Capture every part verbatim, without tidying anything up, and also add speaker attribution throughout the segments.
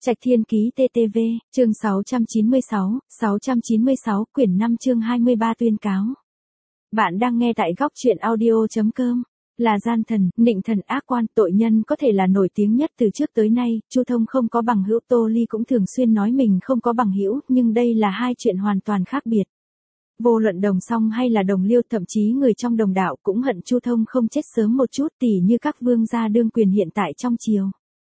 Speaker 1: Trạch Thiên Ký tê tê vê, chương sáu trăm chín mươi sáu, sáu trăm chín mươi sáu, quyển năm chương hai mươi ba tuyên cáo. Bạn đang nghe tại góc truyện audio chấm com. Là gian thần, nịnh thần ác quan, tội nhân có thể là nổi tiếng nhất từ trước tới nay, Chu Thông không có bằng hữu, Tô Ly cũng thường xuyên nói mình không có bằng hữu, nhưng đây là hai chuyện hoàn toàn khác biệt. Vô luận Đồng Song hay là Đồng Liêu, thậm chí người trong Đồng đạo cũng hận Chu Thông không chết sớm một chút, tỉ như các vương gia đương quyền hiện tại trong triều.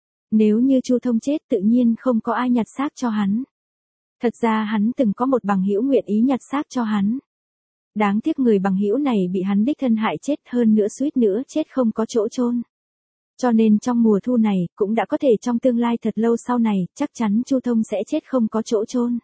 Speaker 1: Nếu như Chu Thông chết tự nhiên không có ai nhặt xác cho hắn. Thật ra hắn từng có một bằng hữu nguyện ý nhặt xác cho hắn. Đáng tiếc người bằng hữu này bị hắn đích thân hại chết, hơn nữa suýt nữa chết không có chỗ chôn. Cho nên trong mùa thu này, cũng đã có thể trong tương lai thật lâu sau này, chắc chắn Chu Thông sẽ chết không có chỗ chôn.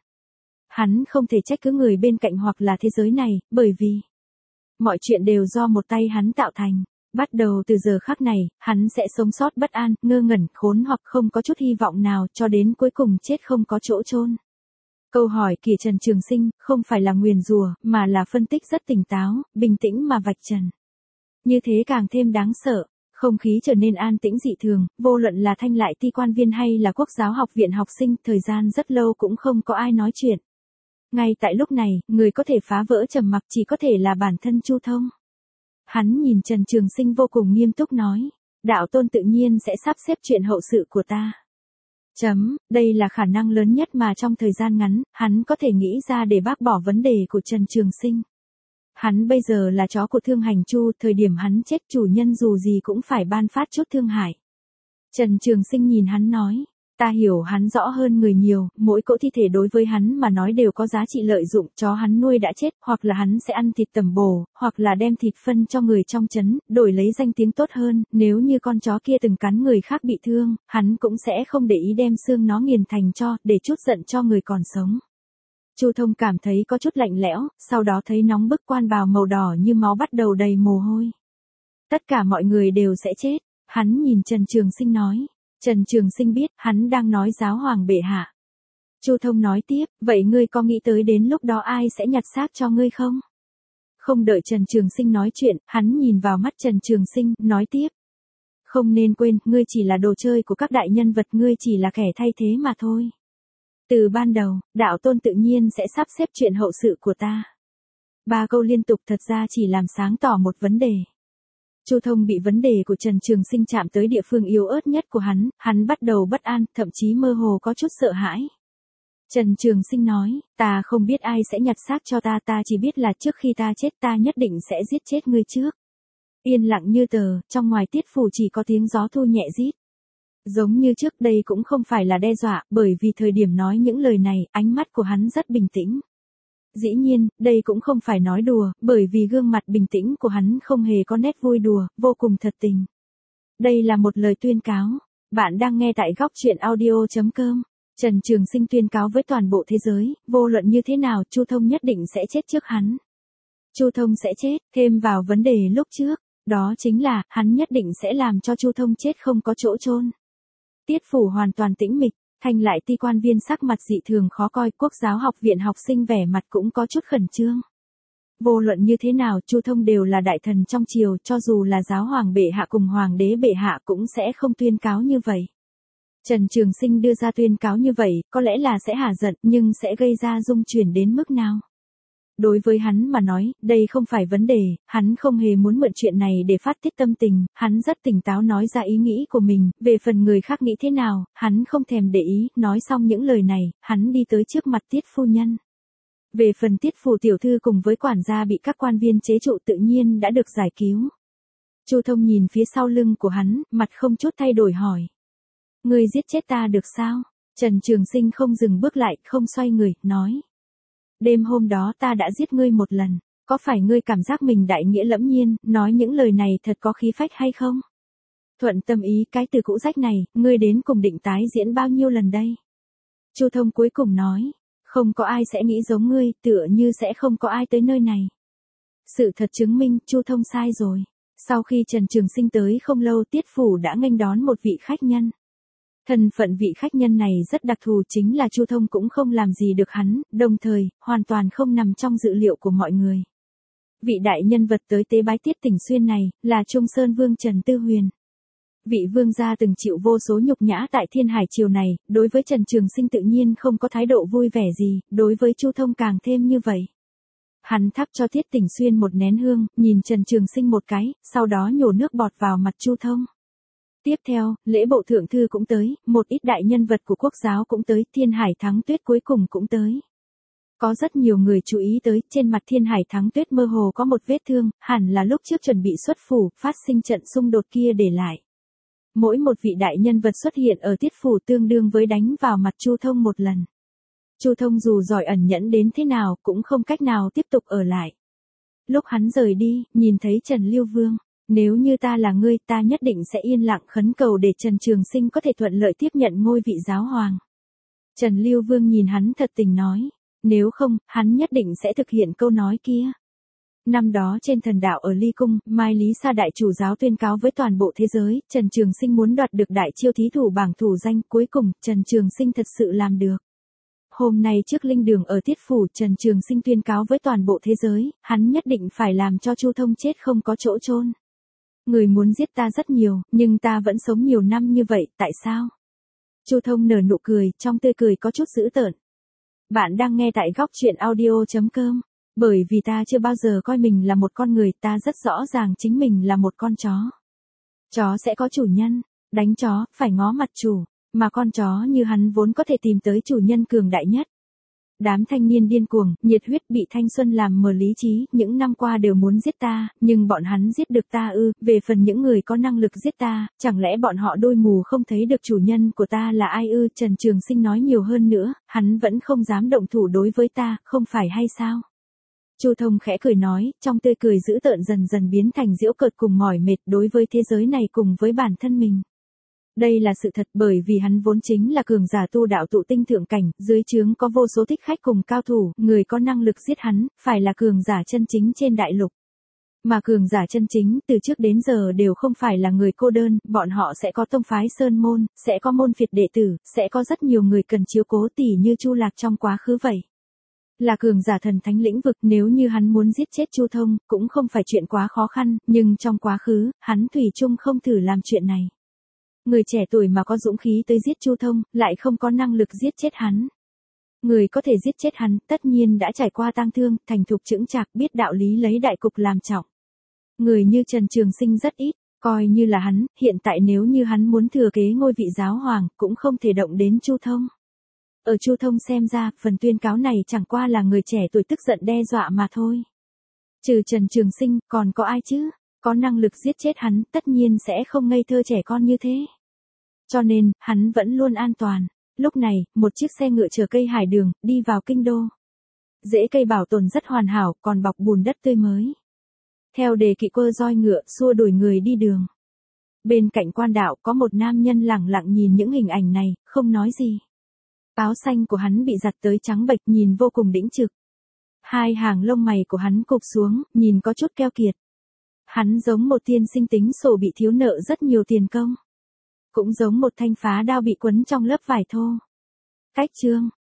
Speaker 1: Hắn không thể trách cứ người bên cạnh hoặc là thế giới này, bởi vì mọi chuyện đều do một tay hắn tạo thành. Bắt đầu từ giờ khắc này, hắn sẽ sống sót bất an, ngơ ngẩn, khốn hoặc không có chút hy vọng nào, cho đến cuối cùng chết không có chỗ chôn. Câu hỏi của Trần Trường Sinh không phải là nguyền rủa, mà là phân tích rất tỉnh táo, bình tĩnh mà vạch trần. Như thế càng thêm đáng sợ. Không khí trở nên an tĩnh dị thường, vô luận là Thanh Lại Ti quan viên hay là Quốc giáo học viện học sinh, thời gian rất lâu cũng không có ai nói chuyện. Ngay tại lúc này, người có thể phá vỡ trầm mặc chỉ có thể là bản thân Chu Thông. Hắn nhìn Trần Trường Sinh vô cùng nghiêm túc nói, đạo tôn tự nhiên sẽ sắp xếp chuyện hậu sự của ta. Chấm, đây là khả năng lớn nhất mà trong thời gian ngắn, hắn có thể nghĩ ra để bác bỏ vấn đề của Trần Trường Sinh. Hắn bây giờ là chó của Thương Hành Chu, thời điểm hắn chết chủ nhân dù gì cũng phải ban phát chút thương hại. Trần Trường Sinh nhìn hắn nói, ta hiểu hắn rõ hơn người nhiều, mỗi cỗ thi thể đối với hắn mà nói đều có giá trị lợi dụng, chó hắn nuôi đã chết, hoặc là hắn sẽ ăn thịt tẩm bổ, hoặc là đem thịt phân cho người trong trấn, đổi lấy danh tiếng tốt hơn, nếu như con chó kia từng cắn người khác bị thương, hắn cũng sẽ không để ý đem xương nó nghiền thành tro, để chút giận cho người còn sống. Chu Thông cảm thấy có chút lạnh lẽo, sau đó thấy nóng bức, quan bào màu đỏ như máu bắt đầu đầy mồ hôi. Tất cả mọi người đều sẽ chết, hắn nhìn Trần Trường Sinh nói. Trần Trường Sinh biết, hắn đang nói giáo hoàng bệ hạ. Chu Thông nói tiếp, vậy ngươi có nghĩ tới đến lúc đó ai sẽ nhặt xác cho ngươi không? Không đợi Trần Trường Sinh nói chuyện, hắn nhìn vào mắt Trần Trường Sinh, nói tiếp. Không nên quên, ngươi chỉ là đồ chơi của các đại nhân vật, ngươi chỉ là kẻ thay thế mà thôi. Từ ban đầu, đạo tôn tự nhiên sẽ sắp xếp chuyện hậu sự của ta. Ba câu liên tục thật ra chỉ làm sáng tỏ một vấn đề. Chu Thông bị vấn đề của Trần Trường Sinh chạm tới địa phương yếu ớt nhất của hắn, hắn bắt đầu bất an, thậm chí mơ hồ có chút sợ hãi. Trần Trường Sinh nói, ta không biết ai sẽ nhặt xác cho ta, ta chỉ biết là trước khi ta chết ta nhất định sẽ giết chết ngươi trước. Yên lặng như tờ, trong ngoài tiết phủ chỉ có tiếng gió thu nhẹ rít. Giống như trước đây cũng không phải là đe dọa, bởi vì thời điểm nói những lời này, ánh mắt của hắn rất bình tĩnh. Dĩ nhiên, đây cũng không phải nói đùa, bởi vì gương mặt bình tĩnh của hắn không hề có nét vui đùa, vô cùng thật tình. Đây là một lời tuyên cáo. Bạn đang nghe tại góc truyện audio chấm com. Trần Trường Sinh tuyên cáo với toàn bộ thế giới, vô luận như thế nào, Chu Thông nhất định sẽ chết trước hắn. Chu Thông sẽ chết, thêm vào vấn đề lúc trước, đó chính là, hắn nhất định sẽ làm cho Chu Thông chết không có chỗ chôn. Tiết phủ hoàn toàn tĩnh mịch. Thanh Lại Ti quan viên sắc mặt dị thường khó coi, Quốc giáo học viện học sinh vẻ mặt cũng có chút khẩn trương. Vô luận như thế nào, Chu Thông đều là đại thần trong triều, cho dù là giáo hoàng bệ hạ cùng hoàng đế bệ hạ cũng sẽ không tuyên cáo như vậy. Trần Trường Sinh đưa ra tuyên cáo như vậy, có lẽ là sẽ hả giận, nhưng sẽ gây ra rung chuyển đến mức nào? Đối với hắn mà nói, đây không phải vấn đề, hắn không hề muốn mượn chuyện này để phát tiết tâm tình, hắn rất tỉnh táo nói ra ý nghĩ của mình, về phần người khác nghĩ thế nào, hắn không thèm để ý, nói xong những lời này, hắn đi tới trước mặt Tiết phu nhân. Về phần Tiết phủ tiểu thư cùng với quản gia bị các quan viên chế trụ tự nhiên đã được giải cứu. Chu Thông nhìn phía sau lưng của hắn, mặt không chút thay đổi hỏi. Ngươi giết chết ta được sao? Trần Trường Sinh không dừng bước lại, không xoay người, nói. Đêm hôm đó ta đã giết ngươi một lần, có phải ngươi cảm giác mình đại nghĩa lẫm nhiên, nói những lời này thật có khí phách hay không? Thuận tâm ý, cái từ cũ rách này, ngươi đến cùng định tái diễn bao nhiêu lần đây? Chu Thông cuối cùng nói, không có ai sẽ nghĩ giống ngươi, tựa như sẽ không có ai tới nơi này. Sự thật chứng minh, Chu Thông sai rồi. Sau khi Trần Trường Sinh tới không lâu, Tiết phủ đã nghênh đón một vị khách nhân. Thân phận vị khách nhân này rất đặc thù, chính là Chu Thông cũng không làm gì được hắn, đồng thời, hoàn toàn không nằm trong dự liệu của mọi người. Vị đại nhân vật tới tế bái Tiết Tỉnh Xuyên này, là Trung Sơn Vương Trần Tư Huyền. Vị vương gia từng chịu vô số nhục nhã tại Thiên Hải triều này, đối với Trần Trường Sinh tự nhiên không có thái độ vui vẻ gì, đối với Chu Thông càng thêm như vậy. Hắn thắp cho Thiết Tình Xuyên một nén hương, nhìn Trần Trường Sinh một cái, sau đó nhổ nước bọt vào mặt Chu Thông. Tiếp theo, lễ bộ thượng thư cũng tới, một ít đại nhân vật của quốc giáo cũng tới, Thiên Hải Thắng Tuyết cuối cùng cũng tới. Có rất nhiều người chú ý tới, trên mặt Thiên Hải Thắng Tuyết mơ hồ có một vết thương, hẳn là lúc trước chuẩn bị xuất phủ, phát sinh trận xung đột kia để lại. Mỗi một vị đại nhân vật xuất hiện ở tiết phủ tương đương với đánh vào mặt Chu Thông một lần. Chu Thông dù giỏi ẩn nhẫn đến thế nào cũng không cách nào tiếp tục ở lại. Lúc hắn rời đi, nhìn thấy Trần Lưu Vương, nếu như ta là ngươi, ta nhất định sẽ yên lặng khấn cầu để Trần Trường Sinh có thể thuận lợi tiếp nhận ngôi vị giáo hoàng. Trần Lưu Vương nhìn hắn thật tình nói, nếu không, hắn nhất định sẽ thực hiện câu nói kia. Năm đó trên thần đạo ở Ly Cung, Mai Lý Sa đại chủ giáo tuyên cáo với toàn bộ thế giới, Trần Trường Sinh muốn đoạt được đại chiêu thí thủ bảng thủ danh, cuối cùng, Trần Trường Sinh thật sự làm được. Hôm nay trước linh đường ở Tiết Phủ, Trần Trường Sinh tuyên cáo với toàn bộ thế giới, hắn nhất định phải làm cho Chu Thông chết không có chỗ chôn. Người muốn giết ta rất nhiều, nhưng ta vẫn sống nhiều năm như vậy, tại sao? Chu Thông nở nụ cười, trong tươi cười có chút dữ tợn. Bạn đang nghe tại góc truyện audio chấm com. Bởi vì ta chưa bao giờ coi mình là một con người, ta rất rõ ràng chính mình là một con chó. Chó sẽ có chủ nhân, đánh chó, phải ngó mặt chủ, mà con chó như hắn vốn có thể tìm tới chủ nhân cường đại nhất. Đám thanh niên điên cuồng, nhiệt huyết bị thanh xuân làm mờ lý trí, những năm qua đều muốn giết ta, nhưng bọn hắn giết được ta ư, về phần những người có năng lực giết ta, chẳng lẽ bọn họ đôi mù không thấy được chủ nhân của ta là ai ư? Trần Trường Sinh nói nhiều hơn nữa, hắn vẫn không dám động thủ đối với ta, không phải hay sao? Chu Thông khẽ cười nói, trong tươi cười dữ tợn dần dần biến thành giễu cợt cùng mỏi mệt đối với thế giới này cùng với bản thân mình. Đây là sự thật, bởi vì hắn vốn chính là cường giả tu đạo tụ tinh thượng cảnh, dưới trướng có vô số thích khách cùng cao thủ, người có năng lực giết hắn, phải là cường giả chân chính trên đại lục. Mà cường giả chân chính, từ trước đến giờ đều không phải là người cô đơn, bọn họ sẽ có tông phái sơn môn, sẽ có môn phiệt đệ tử, sẽ có rất nhiều người cần chiếu cố tỉ như Chu Lạc trong quá khứ vậy. Là cường giả thần thánh lĩnh vực, nếu như hắn muốn giết chết Chu Thông, cũng không phải chuyện quá khó khăn, nhưng trong quá khứ, hắn thủy chung không thử làm chuyện này. Người trẻ tuổi mà có dũng khí tới giết Chu Thông, lại không có năng lực giết chết hắn. Người có thể giết chết hắn, tất nhiên đã trải qua tang thương, thành thục chững chạc, biết đạo lý lấy đại cục làm trọng. Người như Trần Trường Sinh rất ít, coi như là hắn, hiện tại nếu như hắn muốn thừa kế ngôi vị giáo hoàng, cũng không thể động đến Chu Thông. Ở Chu Thông xem ra, phần tuyên cáo này chẳng qua là người trẻ tuổi tức giận đe dọa mà thôi. Trừ Trần Trường Sinh, còn có ai chứ? Có năng lực giết chết hắn, tất nhiên sẽ không ngây thơ trẻ con như thế. Cho nên, hắn vẫn luôn an toàn. Lúc này, một chiếc xe ngựa chở cây hải đường, đi vào kinh đô. Rễ cây bảo tồn rất hoàn hảo, còn bọc bùn đất tươi mới. Theo đề kỵ cơ roi ngựa, xua đuổi người đi đường. Bên cạnh quan đạo, có một nam nhân lẳng lặng nhìn những hình ảnh này, không nói gì. Áo xanh của hắn bị giặt tới trắng bệch, nhìn vô cùng đĩnh trực. Hai hàng lông mày của hắn cụp xuống, nhìn có chút keo kiệt. Hắn giống một tiên sinh tính sổ bị thiếu nợ rất nhiều tiền công. Cũng giống một thanh phá đao bị quấn trong lớp vải thô. Cách chương,